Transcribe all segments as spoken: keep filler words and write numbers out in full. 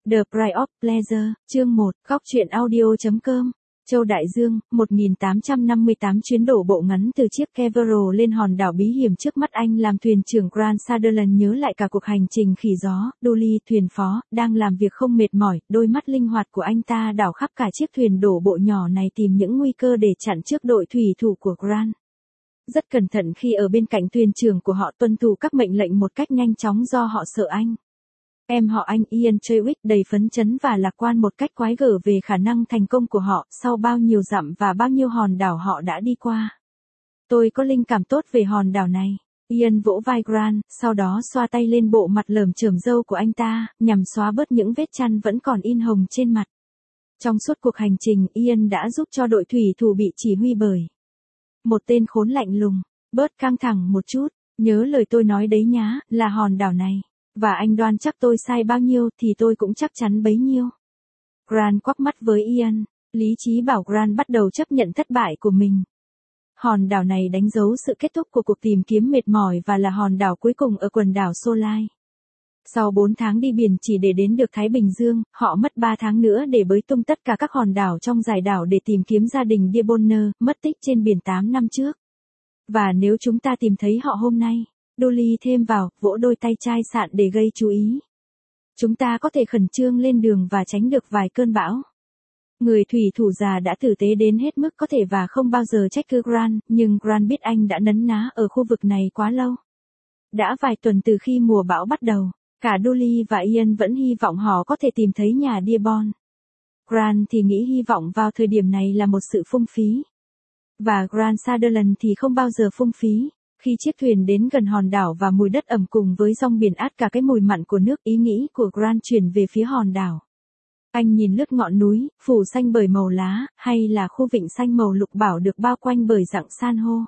The Price of Pleasure, chương một, góc truyện audio chấm com. Châu Đại Dương, một nghìn tám trăm năm mươi tám chuyến đổ bộ ngắn từ chiếc Keverall lên hòn đảo bí hiểm trước mắt anh làm thuyền trưởng Grant Sutherland nhớ lại cả cuộc hành trình khỉ gió, Dolly, thuyền phó, đang làm việc không mệt mỏi, đôi mắt linh hoạt của anh ta đảo khắp cả chiếc thuyền đổ bộ nhỏ này tìm những nguy cơ để chặn trước đội thủy thủ của Grant. Rất cẩn thận khi ở bên cạnh thuyền trưởng của họ tuân thủ các mệnh lệnh một cách nhanh chóng do họ sợ anh. Em họ anh Ian Chadwick đầy phấn chấn và lạc quan một cách quái gở về khả năng thành công của họ sau bao nhiêu dặm và bao nhiêu hòn đảo họ đã đi qua. Tôi có linh cảm tốt về hòn đảo này. Ian vỗ vai Grant, sau đó xoa tay lên bộ mặt lởm chởm râu của anh ta, nhằm xóa bớt những vết chăn vẫn còn in hồng trên mặt. Trong suốt cuộc hành trình, Ian đã giúp cho đội thủy thủ bị chỉ huy bởi một tên khốn lạnh lùng. Bớt căng thẳng một chút, nhớ lời tôi nói đấy nhá, là hòn đảo này. Và anh đoan chắc tôi sai bao nhiêu thì tôi cũng chắc chắn bấy nhiêu. Grant quắc mắt với Ian, lý trí bảo Grant bắt đầu chấp nhận thất bại của mình. Hòn đảo này đánh dấu sự kết thúc của cuộc tìm kiếm mệt mỏi và là hòn đảo cuối cùng ở quần đảo Solai. Sau bốn tháng đi biển chỉ để đến được Thái Bình Dương, họ mất ba tháng nữa để bới tung tất cả các hòn đảo trong dải đảo để tìm kiếm gia đình Dearborn, mất tích trên biển tám năm trước. Và nếu chúng ta tìm thấy họ hôm nay, Dolly thêm vào, vỗ đôi tay chai sạn để gây chú ý. Chúng ta có thể khẩn trương lên đường và tránh được vài cơn bão. Người thủy thủ già đã tử tế đến hết mức có thể và không bao giờ trách cứ Grant, nhưng Grant biết anh đã nấn ná ở khu vực này quá lâu. Đã vài tuần từ khi mùa bão bắt đầu, cả Dolly và Ian vẫn hy vọng họ có thể tìm thấy nhà Dearborn. Grant thì nghĩ hy vọng vào thời điểm này là một sự phung phí. Và Grant Sutherland thì không bao giờ phung phí. Khi chiếc thuyền đến gần hòn đảo và mùi đất ẩm cùng với dòng biển át cả cái mùi mặn của nước, ý nghĩ của Grant chuyển về phía hòn đảo. Anh nhìn lướt ngọn núi, phủ xanh bởi màu lá, hay là khu vịnh xanh màu lục bảo được bao quanh bởi rặng san hô.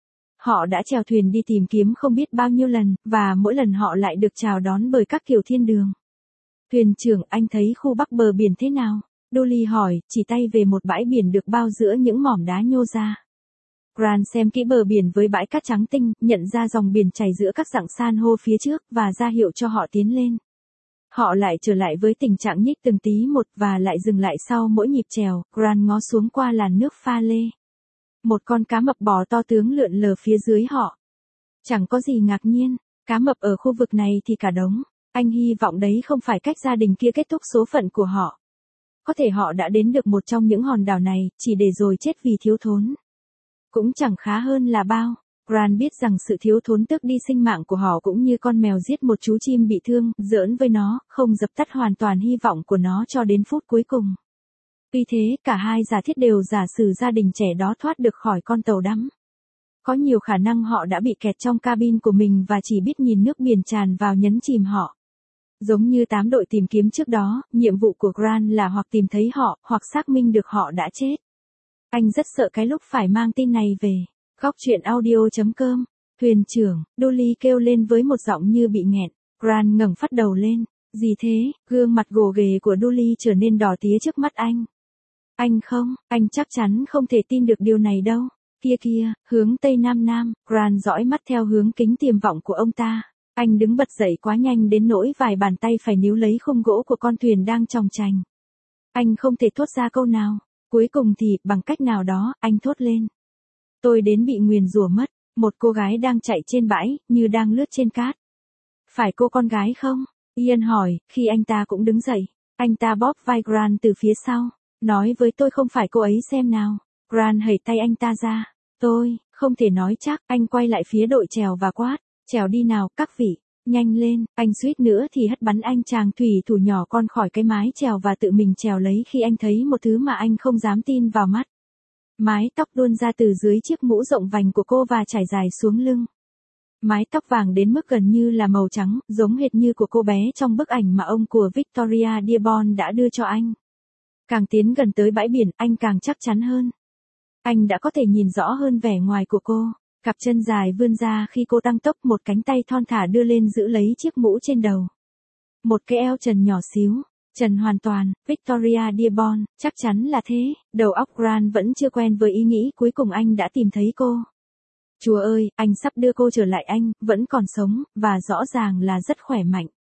Họ đã chèo thuyền đi tìm kiếm không biết bao nhiêu lần, và mỗi lần họ lại được chào đón bởi các kiểu thiên đường. Thuyền trưởng, anh thấy khu bắc bờ biển thế nào? Dolly hỏi, chỉ tay về một bãi biển được bao giữa những mỏm đá nhô ra. Grant xem kỹ bờ biển với bãi cát trắng tinh, nhận ra dòng biển chảy giữa các rặng san hô phía trước và ra hiệu cho họ tiến lên. Họ lại trở lại với tình trạng nhích từng tí một và lại dừng lại sau mỗi nhịp chèo. Grant ngó xuống qua làn nước pha lê. Một con cá mập bò to tướng lượn lờ phía dưới họ. Chẳng có gì ngạc nhiên, cá mập ở khu vực này thì cả đống. Anh hy vọng đấy không phải cách gia đình kia kết thúc số phận của họ. Có thể họ đã đến được một trong những hòn đảo này, chỉ để rồi chết vì thiếu thốn. Cũng chẳng khá hơn là bao. Grant biết rằng sự thiếu thốn tước đi sinh mạng của họ cũng như con mèo giết một chú chim bị thương, giỡn với nó, không dập tắt hoàn toàn hy vọng của nó cho đến phút cuối cùng. Tuy thế, cả hai giả thiết đều giả sử gia đình trẻ đó thoát được khỏi con tàu đắm. Có nhiều khả năng họ đã bị kẹt trong cabin của mình và chỉ biết nhìn nước biển tràn vào nhấn chìm họ. Giống như tám đội tìm kiếm trước đó, nhiệm vụ của Grant là hoặc tìm thấy họ, hoặc xác minh được họ đã chết. Anh rất sợ cái lúc phải mang tin này về. Góc truyện audio chấm com. Thuyền trưởng, Dolly kêu lên với một giọng như bị nghẹn. Grant ngẩng phát đầu lên. Gì thế? Gương mặt gồ ghề của Dolly trở nên đỏ tía trước mắt anh. Anh không, anh chắc chắn không thể tin được điều này đâu. Kia kia, hướng Tây Nam Nam, Grant dõi mắt theo hướng kính tiềm vọng của ông ta. Anh đứng bật dậy quá nhanh đến nỗi vài bàn tay phải níu lấy khung gỗ của con thuyền đang chòng chành. Anh không thể thốt ra câu nào. Cuối cùng thì, bằng cách nào đó, anh thốt lên. Tôi đến bị nguyền rủa mất, một cô gái đang chạy trên bãi, như đang lướt trên cát. Phải cô con gái không? Ian hỏi, khi anh ta cũng đứng dậy. Anh ta bóp vai Grant từ phía sau. Nói với tôi không phải cô ấy xem nào. Grant hẩy tay anh ta ra. Tôi, không thể nói chắc, anh quay lại phía đội chèo và quát. Chèo đi nào, các vị. Nhanh lên, anh suýt nữa thì hất bắn anh chàng thủy thủ nhỏ con khỏi cái mái chèo và tự mình chèo lấy khi anh thấy một thứ mà anh không dám tin vào mắt. Mái tóc đuôn ra từ dưới chiếc mũ rộng vành của cô và trải dài xuống lưng. Mái tóc vàng đến mức gần như là màu trắng, giống hệt như của cô bé trong bức ảnh mà ông của Victoria Dearborn đã đưa cho anh. Càng tiến gần tới bãi biển, anh càng chắc chắn hơn. Anh đã có thể nhìn rõ hơn vẻ ngoài của cô. Cặp chân dài vươn ra khi cô tăng tốc, một cánh tay thon thả đưa lên giữ lấy chiếc mũ trên đầu. Một cái eo trần nhỏ xíu, trần hoàn toàn, Victoria Dearborn, chắc chắn là thế. Đầu óc Grant vẫn chưa quen với ý nghĩ cuối cùng anh đã tìm thấy cô. Chúa ơi, anh sắp đưa cô trở lại, anh vẫn còn sống, và rõ ràng là rất khỏe mạnh.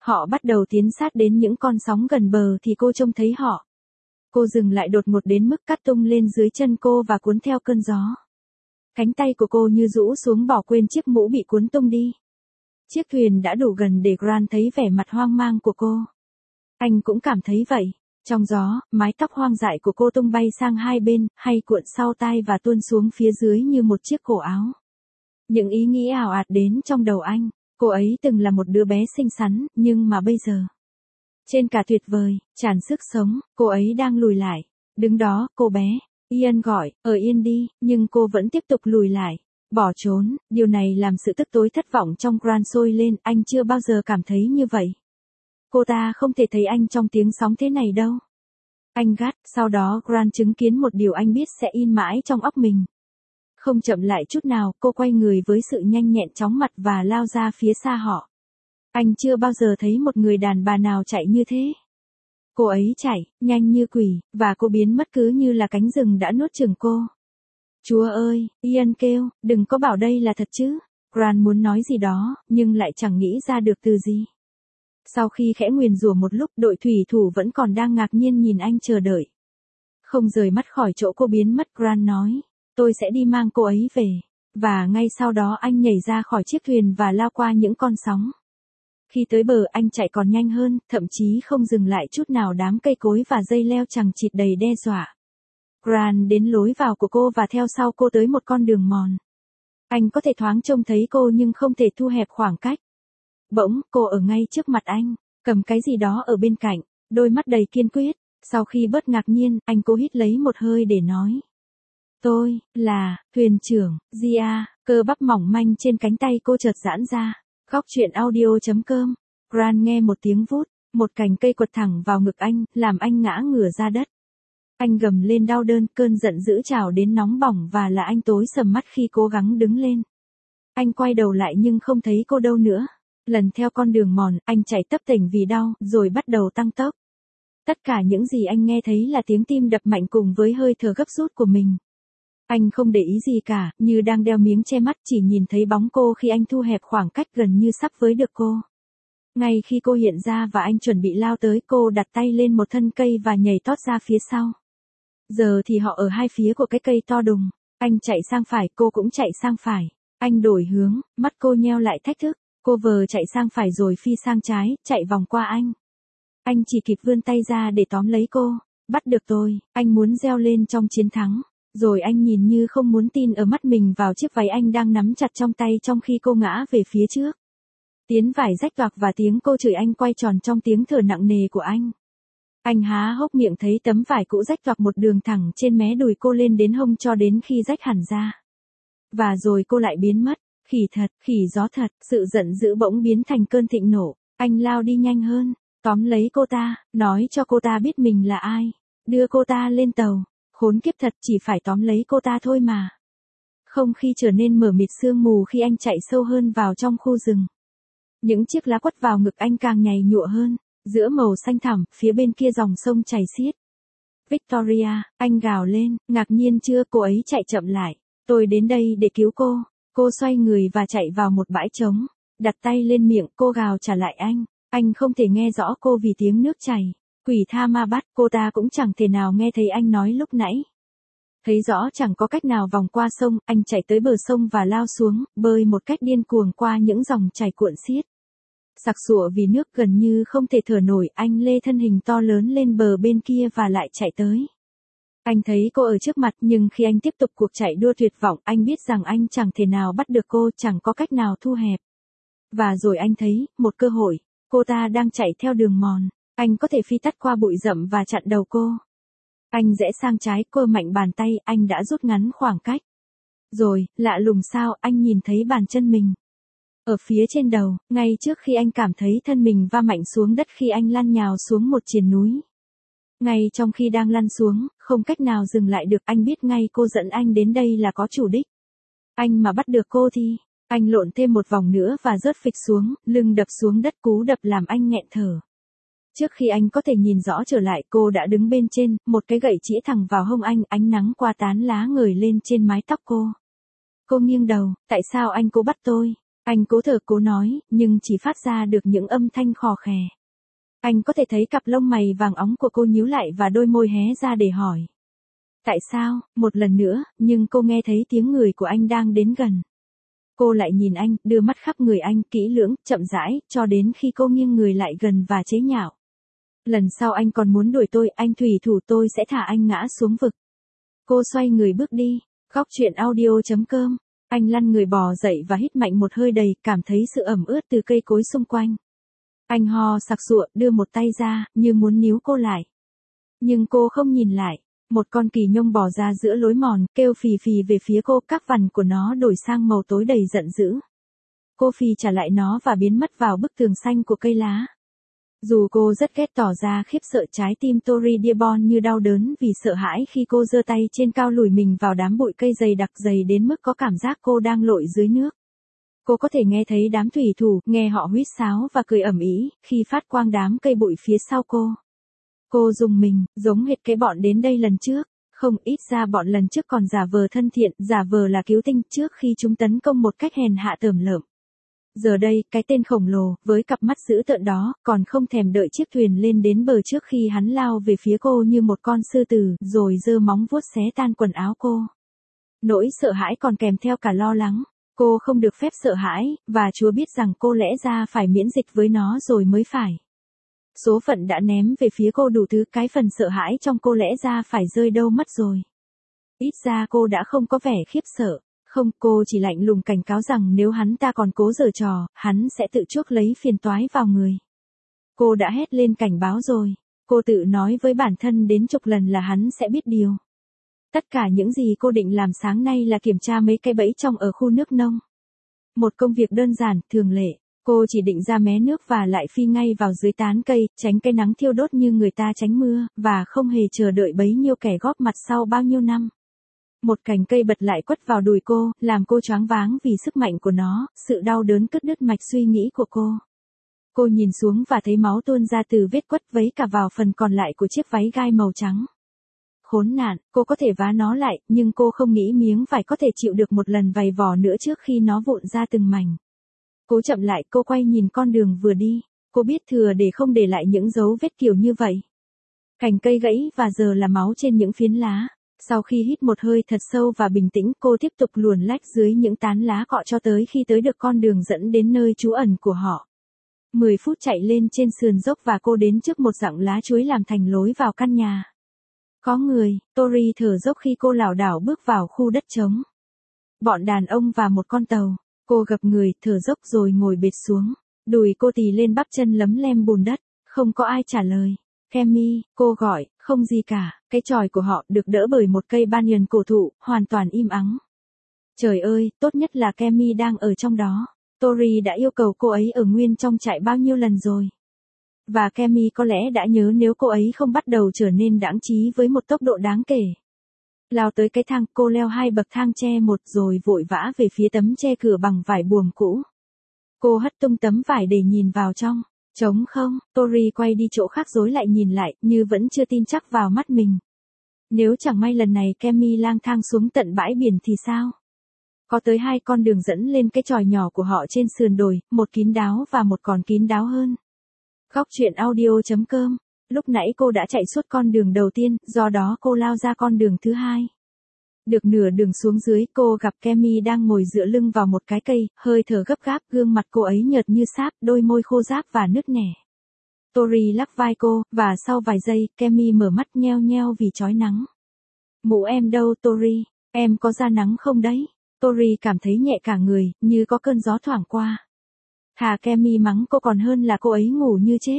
Họ bắt đầu tiến sát đến những con sóng gần bờ thì cô trông thấy họ. Cô dừng lại đột ngột đến mức cắt tung lên dưới chân cô và cuốn theo cơn gió. Cánh tay của cô như rũ xuống bỏ quên chiếc mũ bị cuốn tung đi. Chiếc thuyền đã đủ gần để Grant thấy vẻ mặt hoang mang của cô. Anh cũng cảm thấy vậy. Trong gió, mái tóc hoang dại của cô tung bay sang hai bên, hay cuộn sau tai và tuôn xuống phía dưới như một chiếc cổ áo. Những ý nghĩ ảo ạt đến trong đầu anh. Cô ấy từng là một đứa bé xinh xắn, nhưng mà bây giờ, trên cả tuyệt vời, tràn sức sống, cô ấy đang lùi lại. Đứng đó, cô bé. Ian gọi, ở yên đi, nhưng cô vẫn tiếp tục lùi lại. Bỏ trốn, điều này làm sự tức tối thất vọng trong Grant sôi lên, anh chưa bao giờ cảm thấy như vậy. Cô ta không thể thấy anh trong tiếng sóng thế này đâu. Anh gắt, sau đó Grant chứng kiến một điều anh biết sẽ in mãi trong óc mình. Không chậm lại chút nào, cô quay người với sự nhanh nhẹn chóng mặt và lao ra phía xa họ. Anh chưa bao giờ thấy một người đàn bà nào chạy như thế. Cô ấy chạy, nhanh như quỷ, và cô biến mất cứ như là cánh rừng đã nuốt chửng cô. Chúa ơi, Ian kêu, đừng có bảo đây là thật chứ. Grant muốn nói gì đó, nhưng lại chẳng nghĩ ra được từ gì. Sau khi khẽ nguyền rủa một lúc, đội thủy thủ vẫn còn đang ngạc nhiên nhìn anh chờ đợi. Không rời mắt khỏi chỗ cô biến mất, Grant nói, tôi sẽ đi mang cô ấy về. Và ngay sau đó anh nhảy ra khỏi chiếc thuyền và lao qua những con sóng. Khi tới bờ anh chạy còn nhanh hơn, thậm chí không dừng lại chút nào. Đám cây cối và dây leo chằng chịt đầy đe dọa. Grant đến lối vào của cô và theo sau cô tới một con đường mòn. Anh có thể thoáng trông thấy cô nhưng không thể thu hẹp khoảng cách. Bỗng, cô ở ngay trước mặt anh, cầm cái gì đó ở bên cạnh, đôi mắt đầy kiên quyết. Sau khi bớt ngạc nhiên, anh cố hít lấy một hơi để nói. Tôi, là, thuyền trưởng, Gia. Cơ bắp mỏng manh trên cánh tay cô chợt giãn ra. Góc chuyện audio chấm com. Grant nghe một tiếng vút, một cành cây quật thẳng vào ngực anh, làm anh ngã ngửa ra đất. Anh gầm lên đau đớn, cơn giận dữ trào đến nóng bỏng và là anh tối sầm mắt khi cố gắng đứng lên. Anh quay đầu lại nhưng không thấy cô đâu nữa. Lần theo con đường mòn, anh chạy tấp tỉnh vì đau, rồi bắt đầu tăng tốc. Tất cả những gì anh nghe thấy là tiếng tim đập mạnh cùng với hơi thở gấp rút của mình. Anh không để ý gì cả, như đang đeo miếng che mắt, chỉ nhìn thấy bóng cô khi anh thu hẹp khoảng cách gần như sắp với được cô. Ngay khi cô hiện ra và anh chuẩn bị lao tới, cô đặt tay lên một thân cây và nhảy tót ra phía sau. Giờ thì họ ở hai phía của cái cây to đùng. Anh chạy sang phải, cô cũng chạy sang phải. Anh đổi hướng, mắt cô nheo lại thách thức. Cô vờ chạy sang phải rồi phi sang trái, chạy vòng qua anh. Anh chỉ kịp vươn tay ra để tóm lấy cô. Bắt được tôi, anh muốn reo lên trong chiến thắng. Rồi anh nhìn như không muốn tin ở mắt mình vào chiếc váy anh đang nắm chặt trong tay trong khi cô ngã về phía trước. Tiếng vải rách toạc và tiếng cô chửi anh quay tròn trong tiếng thở nặng nề của anh. Anh há hốc miệng thấy tấm vải cũ rách toạc một đường thẳng trên mé đùi cô lên đến hông cho đến khi rách hẳn ra. Và rồi cô lại biến mất. Khỉ thật, khỉ gió thật, sự giận dữ bỗng biến thành cơn thịnh nộ. Anh lao đi nhanh hơn, tóm lấy cô ta, nói cho cô ta biết mình là ai. Đưa cô ta lên tàu. Khốn kiếp thật, chỉ phải tóm lấy cô ta thôi mà. Không khí trở nên mờ mịt sương mù khi anh chạy sâu hơn vào trong khu rừng. Những chiếc lá quất vào ngực anh càng nhầy nhụa hơn. Giữa màu xanh thẳm, phía bên kia dòng sông chảy xiết. Victoria, anh gào lên, ngạc nhiên chưa? Cô ấy chạy chậm lại. Tôi đến đây để cứu cô. Cô xoay người và chạy vào một bãi trống. Đặt tay lên miệng, cô gào trả lại anh. Anh không thể nghe rõ cô vì tiếng nước chảy. Quỷ tha ma bắt, cô ta cũng chẳng thể nào nghe thấy anh nói lúc nãy. Thấy rõ chẳng có cách nào vòng qua sông, anh chạy tới bờ sông và lao xuống, bơi một cách điên cuồng qua những dòng chảy cuộn xiết. Sặc sụa vì nước gần như không thể thở nổi, anh lê thân hình to lớn lên bờ bên kia và lại chạy tới. Anh thấy cô ở trước mặt, nhưng khi anh tiếp tục cuộc chạy đua tuyệt vọng, anh biết rằng anh chẳng thể nào bắt được cô, chẳng có cách nào thu hẹp. Và rồi anh thấy, một cơ hội, cô ta đang chạy theo đường mòn. Anh có thể phi tắt qua bụi rậm và chặn đầu cô. Anh rẽ sang trái, cô mạnh bàn tay, anh đã rút ngắn khoảng cách. Rồi, lạ lùng sao, anh nhìn thấy bàn chân mình. Ở phía trên đầu, ngay trước khi anh cảm thấy thân mình va mạnh xuống đất khi anh lăn nhào xuống một triền núi. Ngay trong khi đang lăn xuống, không cách nào dừng lại được, anh biết ngay cô dẫn anh đến đây là có chủ đích. Anh mà bắt được cô thì, anh lộn thêm một vòng nữa và rớt phịch xuống, lưng đập xuống đất, cú đập làm anh nghẹn thở. Trước khi anh có thể nhìn rõ trở lại, cô đã đứng bên trên, một cái gậy chĩa thẳng vào hông anh, ánh nắng qua tán lá ngời lên trên mái tóc cô. Cô nghiêng đầu, tại sao anh cố bắt tôi? Anh cố thở cố nói, nhưng chỉ phát ra được những âm thanh khò khè. Anh có thể thấy cặp lông mày vàng óng của cô nhíu lại và đôi môi hé ra để hỏi. Tại sao, một lần nữa, nhưng cô nghe thấy tiếng người của anh đang đến gần. Cô lại nhìn anh, đưa mắt khắp người anh, kỹ lưỡng, chậm rãi, cho đến khi cô nghiêng người lại gần và chế nhạo. Lần sau anh còn muốn đuổi tôi, anh thủy thủ tôi sẽ thả anh ngã xuống vực. Cô xoay người bước đi. Góc truyện audio chấm com. Anh lăn người bò dậy và hít mạnh một hơi đầy, cảm thấy sự ẩm ướt từ cây cối xung quanh. Anh ho sặc sụa, đưa một tay ra, như muốn níu cô lại. Nhưng cô không nhìn lại. Một con kỳ nhông bò ra giữa lối mòn, kêu phì phì về phía cô, các vằn của nó đổi sang màu tối đầy giận dữ. Cô phì trả lại nó và biến mất vào bức tường xanh của cây lá. Dù cô rất ghét tỏ ra khiếp sợ, trái tim Tori Dearborn như đau đớn vì sợ hãi khi cô giơ tay trên cao lùi mình vào đám bụi cây dày đặc dày đến mức có cảm giác cô đang lội dưới nước. Cô có thể nghe thấy đám thủy thủ, nghe họ huýt sáo và cười ầm ĩ khi phát quang đám cây bụi phía sau cô. Cô rùng mình, giống hệt cái bọn đến đây lần trước. Không, ít ra bọn lần trước còn giả vờ thân thiện, giả vờ là cứu tinh trước khi chúng tấn công một cách hèn hạ tởm lợm. Giờ đây, cái tên khổng lồ, với cặp mắt dữ tợn đó, còn không thèm đợi chiếc thuyền lên đến bờ trước khi hắn lao về phía cô như một con sư tử, rồi giơ móng vuốt xé tan quần áo cô. Nỗi sợ hãi còn kèm theo cả lo lắng. Cô không được phép sợ hãi, và Chúa biết rằng cô lẽ ra phải miễn dịch với nó rồi mới phải. Số phận đã ném về phía cô đủ thứ, cái phần sợ hãi trong cô lẽ ra phải rơi đâu mất rồi. Ít ra cô đã không có vẻ khiếp sợ. Không, cô chỉ lạnh lùng cảnh cáo rằng nếu hắn ta còn cố giở trò, hắn sẽ tự chuốc lấy phiền toái vào người. Cô đã hét lên cảnh báo rồi. Cô tự nói với bản thân đến chục lần là hắn sẽ biết điều. Tất cả những gì cô định làm sáng nay là kiểm tra mấy cái bẫy trong ở khu nước nông. Một công việc đơn giản, thường lệ. Cô chỉ định ra mé nước và lại phi ngay vào dưới tán cây, tránh cái nắng thiêu đốt như người ta tránh mưa, và không hề chờ đợi bấy nhiêu kẻ góp mặt sau bao nhiêu năm. Một cành cây bật lại quất vào đùi cô, làm cô choáng váng vì sức mạnh của nó, sự đau đớn cắt đứt mạch suy nghĩ của cô. Cô nhìn xuống và thấy máu tuôn ra từ vết quất vấy cả vào phần còn lại của chiếc váy gai màu trắng. Khốn nạn, cô có thể vá nó lại, nhưng cô không nghĩ miếng vải có thể chịu được một lần vầy vò nữa trước khi nó vụn ra từng mảnh. Cố chậm lại, cô quay nhìn con đường vừa đi. Cô biết thừa để không để lại những dấu vết kiểu như vậy. Cành cây gãy và giờ là máu trên những phiến lá. Sau khi hít một hơi thật sâu và bình tĩnh, cô tiếp tục luồn lách dưới những tán lá cọ cho tới khi tới được con đường dẫn đến nơi trú ẩn của họ. Mười phút chạy lên trên sườn dốc và cô đến trước một rặng lá chuối làm thành lối vào căn nhà. Có người, Tori thở dốc khi cô lảo đảo bước vào khu đất trống. Bọn đàn ông và một con tàu. Cô gập người, thở dốc rồi ngồi bệt xuống. Đùi cô tì lên bắp chân lấm lem bùn đất. Không có ai trả lời. Kemi, cô gọi, không gì cả. Cái chòi của họ được đỡ bởi một cây banyan cổ thụ, hoàn toàn im ắng. Trời ơi, tốt nhất là Kemi đang ở trong đó. Tori đã yêu cầu cô ấy ở nguyên trong trại bao nhiêu lần rồi. Và Kemi có lẽ đã nhớ nếu cô ấy không bắt đầu trở nên đãng trí với một tốc độ đáng kể. Lao tới cái thang, cô leo hai bậc thang tre một rồi vội vã về phía tấm che cửa bằng vải buồm cũ. Cô hất tung tấm vải để nhìn vào trong. Trống không, Tori quay đi chỗ khác rồi lại nhìn lại, như vẫn chưa tin chắc vào mắt mình. Nếu chẳng may lần này Kemi lang thang xuống tận bãi biển thì sao? Có tới hai con đường dẫn lên cái chòi nhỏ của họ trên sườn đồi, một kín đáo và một còn kín đáo hơn. Góc truyện audio chấm com. Lúc nãy cô đã chạy suốt con đường đầu tiên, do đó cô lao ra con đường thứ hai. Được nửa đường xuống dưới, cô gặp Kemi đang ngồi dựa lưng vào một cái cây, hơi thở gấp gáp, gương mặt cô ấy nhợt như sáp, đôi môi khô ráp và nứt nẻ. Tori lắc vai cô, và sau vài giây, Kemi mở mắt nheo nheo vì chói nắng. Mũ em đâu Tori, em có ra nắng không đấy? Tori cảm thấy nhẹ cả người, như có cơn gió thoảng qua. Thà Kemi mắng cô còn hơn là cô ấy ngủ như chết.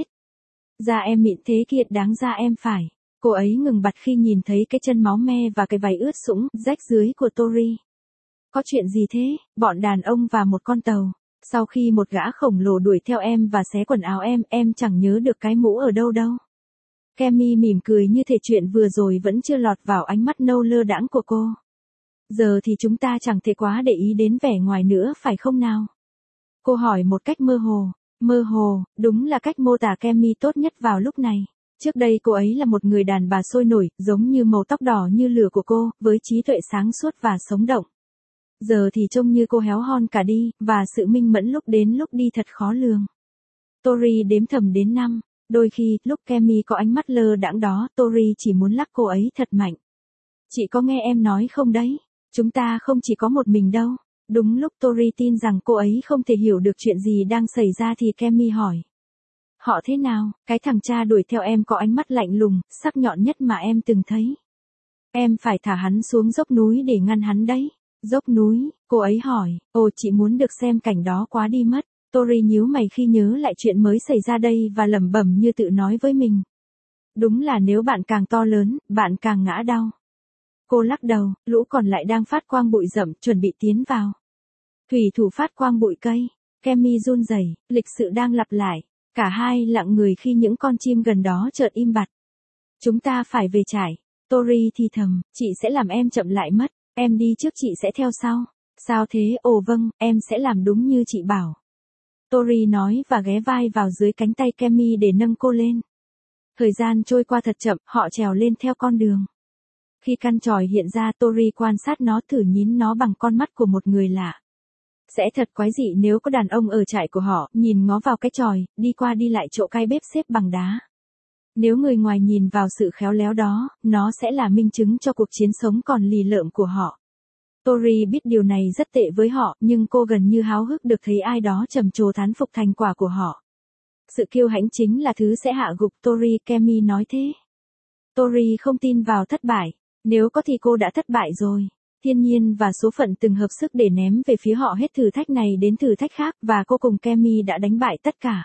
Da em mịn thế kiệt đáng ra em phải. Cô ấy ngừng bặt khi nhìn thấy cái chân máu me và cái váy ướt sũng, rách dưới của Tori. Có chuyện gì thế? Bọn đàn ông và một con tàu. Sau khi một gã khổng lồ đuổi theo em và xé quần áo em, em chẳng nhớ được cái mũ ở đâu đâu. Kemi mỉm cười như thể chuyện vừa rồi vẫn chưa lọt vào ánh mắt nâu lơ đãng của cô. Giờ thì chúng ta chẳng thể quá để ý đến vẻ ngoài nữa phải không nào? Cô hỏi một cách mơ hồ. Mơ hồ, đúng là cách mô tả Kemi tốt nhất vào lúc này. Trước đây cô ấy là một người đàn bà sôi nổi, giống như màu tóc đỏ như lửa của cô, với trí tuệ sáng suốt và sống động. Giờ thì trông như cô héo hon cả đi, và sự minh mẫn lúc đến lúc đi thật khó lường. Tori đếm thầm đến năm. Đôi khi, lúc Kemi có ánh mắt lơ đãng đó, Tori chỉ muốn lắc cô ấy thật mạnh. Chị có nghe em nói không đấy? Chúng ta không chỉ có một mình đâu. Đúng lúc Tori tin rằng cô ấy không thể hiểu được chuyện gì đang xảy ra thì Kemi hỏi. Họ thế nào? Cái thằng cha đuổi theo em có ánh mắt lạnh lùng, sắc nhọn nhất mà em từng thấy. Em phải thả hắn xuống dốc núi để ngăn hắn đấy. Dốc núi, cô ấy hỏi. Ồ, chị muốn được xem cảnh đó quá đi mất. Tori nhíu mày khi nhớ lại chuyện mới xảy ra đây và lẩm bẩm như tự nói với mình. Đúng là nếu bạn càng to lớn, bạn càng ngã đau. Cô lắc đầu, lũ còn lại đang phát quang bụi rậm, chuẩn bị tiến vào. Thủy thủ phát quang bụi cây. Kemi run rẩy, lịch sự đang lặp lại. Cả hai lặng người khi những con chim gần đó chợt im bặt. Chúng ta phải về trại. Tori thì thầm, chị sẽ làm em chậm lại mất. Em đi trước chị sẽ theo sau. Sao thế? Ồ vâng, em sẽ làm đúng như chị bảo. Tori nói và ghé vai vào dưới cánh tay Kemi để nâng cô lên. Thời gian trôi qua thật chậm, họ trèo lên theo con đường. Khi căn chòi hiện ra, Tori quan sát nó, thử nhìn nó bằng con mắt của một người lạ. Sẽ thật quái dị nếu có đàn ông ở trại của họ, nhìn ngó vào cái chòi, đi qua đi lại chỗ cái bếp xếp bằng đá. Nếu người ngoài nhìn vào sự khéo léo đó, nó sẽ là minh chứng cho cuộc chiến sống còn lì lợm của họ. Tori biết điều này rất tệ với họ, nhưng cô gần như háo hức được thấy ai đó trầm trồ thán phục thành quả của họ. Sự kiêu hãnh chính là thứ sẽ hạ gục Tori, Kemi nói thế. Tori không tin vào thất bại. Nếu có thì cô đã thất bại rồi. Thiên nhiên và số phận từng hợp sức để ném về phía họ hết thử thách này đến thử thách khác, và cô cùng Kemi đã đánh bại tất cả.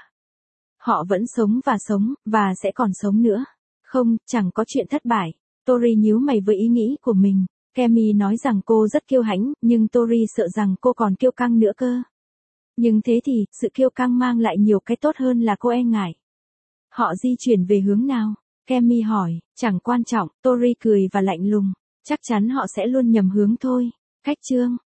Họ vẫn sống và sống, và sẽ còn sống nữa. Không, chẳng có chuyện thất bại. Tori nhíu mày với ý nghĩ của mình. Kemi nói rằng cô rất kiêu hãnh, nhưng Tori sợ rằng cô còn kiêu căng nữa cơ. Nhưng thế thì, sự kiêu căng mang lại nhiều cái tốt hơn là cô e ngại. Họ di chuyển về hướng nào? Kemi hỏi, chẳng quan trọng, Tori cười và lạnh lùng. Chắc chắn họ sẽ luôn nhầm hướng thôi. Cách chương